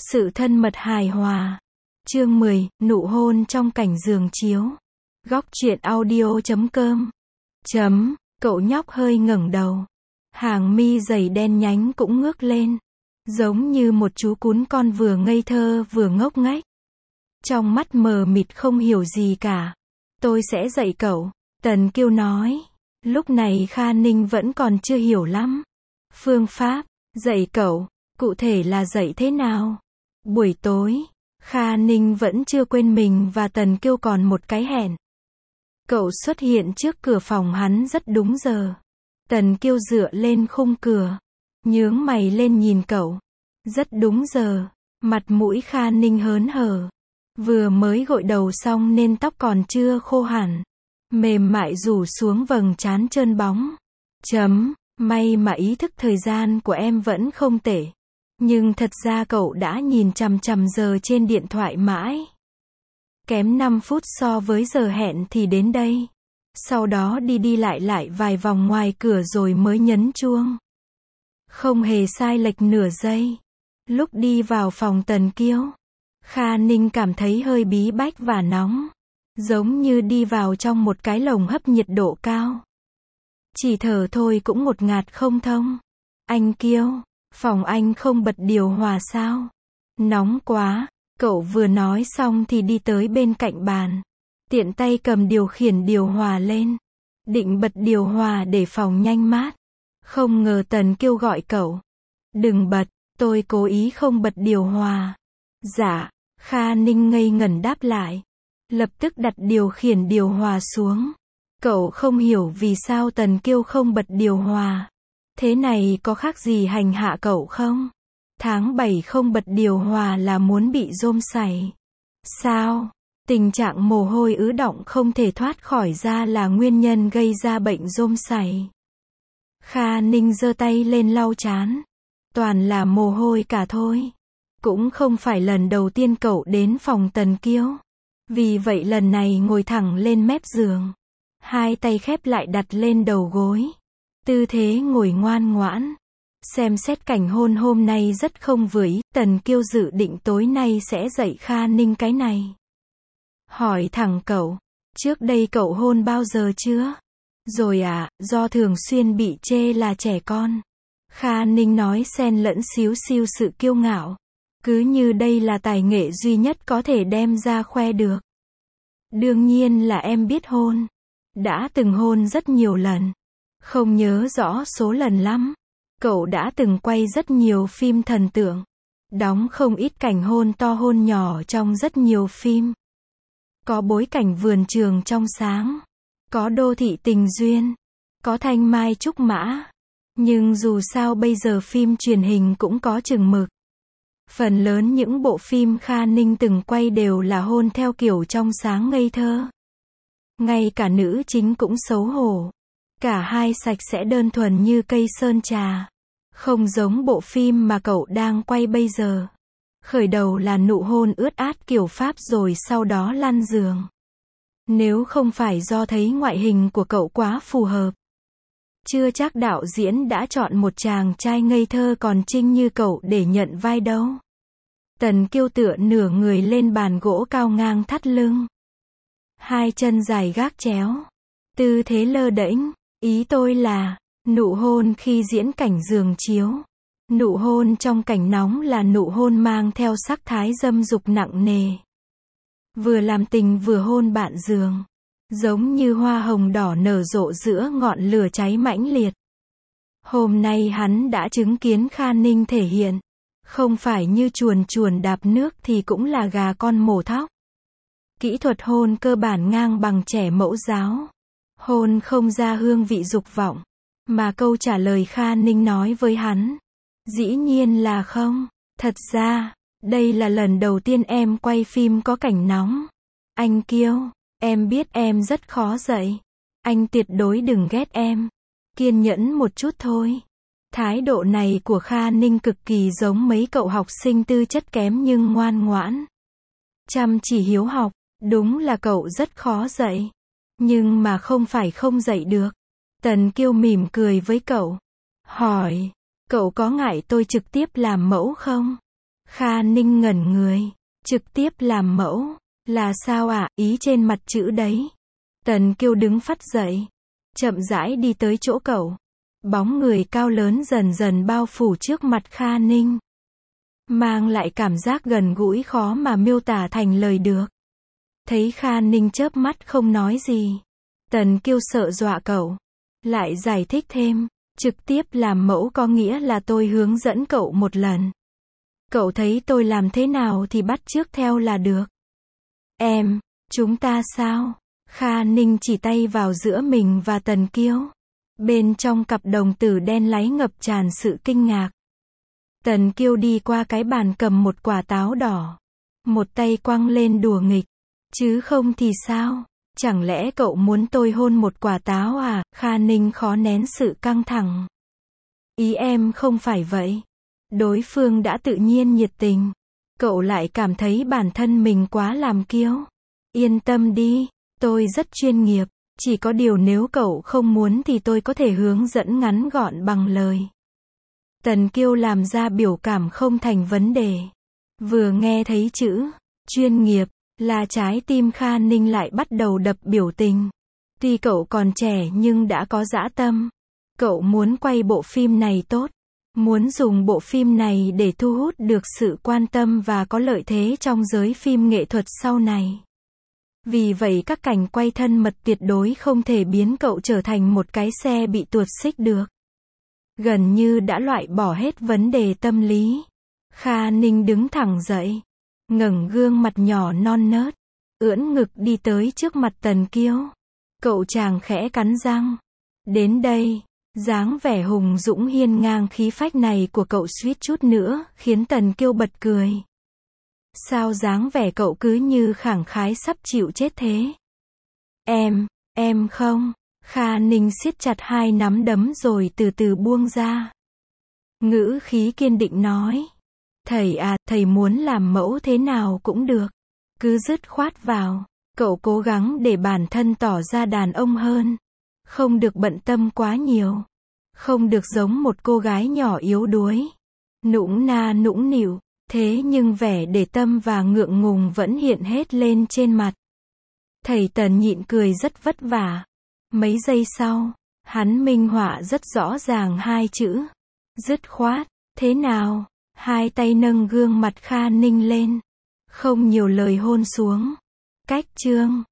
Sự thân mật hài hòa. Chương 10, nụ hôn trong cảnh giường chiếu. Góc truyện audio.com. Cậu nhóc hơi ngẩng đầu. Hàng mi dày đen nhánh cũng ngước lên. Giống như một chú cún con vừa ngây thơ vừa ngốc nghếch. Trong mắt mờ mịt không hiểu gì cả. Tôi sẽ dạy cậu, Tần Kiêu nói. Lúc này Kha Ninh vẫn còn chưa hiểu lắm. Phương pháp, dạy cậu, cụ thể là dạy thế nào? Buổi tối, Kha Ninh vẫn chưa quên mình và Tần Kiêu còn một cái hẹn. Cậu xuất hiện trước cửa phòng hắn rất đúng giờ. Tần Kiêu dựa lên khung cửa, nhướng mày lên nhìn cậu. Rất đúng giờ, mặt mũi Kha Ninh hớn hở. Vừa mới gội đầu xong nên tóc còn chưa khô hẳn. Mềm mại rủ xuống vầng trán trơn bóng. May mà ý thức thời gian của em vẫn không tệ. Nhưng thật ra cậu đã nhìn chằm chằm giờ trên điện thoại mãi. Kém 5 phút so với giờ hẹn thì đến đây. Sau đó đi lại vài vòng ngoài cửa rồi mới nhấn chuông. Không hề sai lệch nửa giây. Lúc đi vào phòng Tần Kiêu, Kha Ninh cảm thấy hơi bí bách và nóng. Giống như đi vào trong một cái lồng hấp nhiệt độ cao. Chỉ thở thôi cũng ngột ngạt không thông. Anh Kiêu, phòng anh không bật điều hòa sao? Nóng quá. Cậu vừa nói xong thì đi tới bên cạnh bàn. Tiện tay cầm điều khiển điều hòa lên. Định bật điều hòa để phòng nhanh mát. Không ngờ Tần Kiêu gọi cậu. Đừng bật, tôi cố ý không bật điều hòa. Dạ, Kha Ninh ngây ngẩn đáp lại. Lập tức đặt điều khiển điều hòa xuống. Cậu không hiểu vì sao Tần Kiêu không bật điều hòa. Thế này có khác gì hành hạ cậu không? Tháng 7 không bật điều hòa là muốn bị rôm sảy. Sao? Tình trạng mồ hôi ứ đọng không thể thoát khỏi da là nguyên nhân gây ra bệnh rôm sảy. Kha Ninh giơ tay lên lau trán. Toàn là mồ hôi cả thôi. Cũng không phải lần đầu tiên cậu đến phòng Tần Kiêu. Vì vậy lần này ngồi thẳng lên mép giường. Hai tay khép lại đặt lên đầu gối. Tư thế ngồi ngoan ngoãn. Xem xét cảnh hôn hôm nay rất không vừa ý. Tần Kiêu dự định tối nay sẽ dạy Kha Ninh cái này. Hỏi thẳng cậu. Trước đây cậu hôn bao giờ chưa? Rồi à, do thường xuyên bị chê là trẻ con. Kha Ninh nói xen lẫn xíu xiu sự kiêu ngạo. Cứ như đây là tài nghệ duy nhất có thể đem ra khoe được. Đương nhiên là em biết hôn. Đã từng hôn rất nhiều lần. Không nhớ rõ số lần lắm. Cậu đã từng quay rất nhiều phim thần tượng. Đóng không ít cảnh hôn to hôn nhỏ trong rất nhiều phim. Có bối cảnh vườn trường trong sáng. Có đô thị tình duyên. Có thanh mai trúc mã. Nhưng dù sao bây giờ phim truyền hình cũng có chừng mực. Phần lớn những bộ phim Kha Ninh từng quay đều là hôn theo kiểu trong sáng ngây thơ. Ngay cả nữ chính cũng xấu hổ. Cả hai sạch sẽ đơn thuần như cây sơn trà. Không giống bộ phim mà cậu đang quay bây giờ. Khởi đầu là nụ hôn ướt át kiểu Pháp rồi sau đó lăn giường. Nếu không phải do thấy ngoại hình của cậu quá phù hợp. Chưa chắc đạo diễn đã chọn một chàng trai ngây thơ còn trinh như cậu để nhận vai đâu. Tần Kiêu tựa nửa người lên bàn gỗ cao ngang thắt lưng. Hai chân dài gác chéo. Tư thế lơ đễnh. Ý tôi là, nụ hôn khi diễn cảnh giường chiếu. Nụ hôn trong cảnh nóng là nụ hôn mang theo sắc thái dâm dục nặng nề. Vừa làm tình vừa hôn bạn giường. Giống như hoa hồng đỏ nở rộ giữa ngọn lửa cháy mãnh liệt. Hôm nay hắn đã chứng kiến Kha Ninh thể hiện. Không phải như chuồn chuồn đạp nước thì cũng là gà con mổ thóc. Kỹ thuật hôn cơ bản ngang bằng trẻ mẫu giáo. Hôn không ra hương vị dục vọng. Mà câu trả lời Kha Ninh nói với hắn. Dĩ nhiên là không. Thật ra, đây là lần đầu tiên em quay phim có cảnh nóng. Anh Kiêu, em biết em rất khó dạy. Anh tuyệt đối đừng ghét em. Kiên nhẫn một chút thôi. Thái độ này của Kha Ninh cực kỳ giống mấy cậu học sinh tư chất kém nhưng ngoan ngoãn. Chăm chỉ hiếu học. Đúng là cậu rất khó dạy. Nhưng mà không phải không dạy được. Tần Kiêu mỉm cười với cậu. Hỏi, cậu có ngại tôi trực tiếp làm mẫu không? Kha Ninh ngẩn người. Trực tiếp làm mẫu. Là sao ạ? Ý trên mặt chữ đấy. Tần Kiêu đứng phắt dậy. Chậm rãi đi tới chỗ cậu. Bóng người cao lớn dần dần bao phủ trước mặt Kha Ninh. Mang lại cảm giác gần gũi khó mà miêu tả thành lời được. Thấy Kha Ninh chớp mắt không nói gì. Tần Kiêu sợ dọa cậu. Lại giải thích thêm. Trực tiếp làm mẫu có nghĩa là tôi hướng dẫn cậu một lần. Cậu thấy tôi làm thế nào thì bắt chước theo là được. Chúng ta sao? Kha Ninh chỉ tay vào giữa mình và Tần Kiêu. Bên trong cặp đồng tử đen láy ngập tràn sự kinh ngạc. Tần Kiêu đi qua cái bàn cầm một quả táo đỏ. Một tay quăng lên đùa nghịch. Chứ không thì sao? Chẳng lẽ cậu muốn tôi hôn một quả táo à? Kha Ninh khó nén sự căng thẳng. Ý em không phải vậy. Đối phương đã tự nhiên nhiệt tình. Cậu lại cảm thấy bản thân mình quá làm kiêu. Yên tâm đi, tôi rất chuyên nghiệp. Chỉ có điều nếu cậu không muốn thì tôi có thể hướng dẫn ngắn gọn bằng lời. Tần Kiêu làm ra biểu cảm không thành vấn đề. Vừa nghe thấy chữ chuyên nghiệp là trái tim Kha Ninh lại bắt đầu đập biểu tình. Tuy cậu còn trẻ nhưng đã có dã tâm. Cậu muốn quay bộ phim này tốt. Muốn dùng bộ phim này để thu hút được sự quan tâm và có lợi thế trong giới phim nghệ thuật sau này. Vì vậy các cảnh quay thân mật tuyệt đối không thể biến cậu trở thành một cái xe bị tuột xích được. Gần như đã loại bỏ hết vấn đề tâm lý. Kha Ninh đứng thẳng dậy. Ngẩng gương mặt nhỏ non nớt. Ưỡn ngực đi tới trước mặt Tần Kiêu. Cậu chàng khẽ cắn răng. Đến đây. Dáng vẻ hùng dũng hiên ngang khí phách này của cậu suýt chút nữa khiến Tần Kiêu bật cười. Sao dáng vẻ cậu cứ như khẳng khái sắp chịu chết thế? Em không. Kha Ninh siết chặt hai nắm đấm rồi từ từ buông ra. Ngữ khí kiên định nói. Thầy à, thầy muốn làm mẫu thế nào cũng được. Cứ dứt khoát vào. Cậu cố gắng để bản thân tỏ ra đàn ông hơn. Không được bận tâm quá nhiều. Không được giống một cô gái nhỏ yếu đuối. Nũng na nũng nịu. Thế nhưng vẻ để tâm và ngượng ngùng vẫn hiện hết lên trên mặt. Thầy Tần nhịn cười rất vất vả. Mấy giây sau, hắn minh họa rất rõ ràng hai chữ. Dứt khoát. Thế nào? Hai tay nâng gương mặt Kha Ninh lên. Không nhiều lời hôn xuống. Cách chương.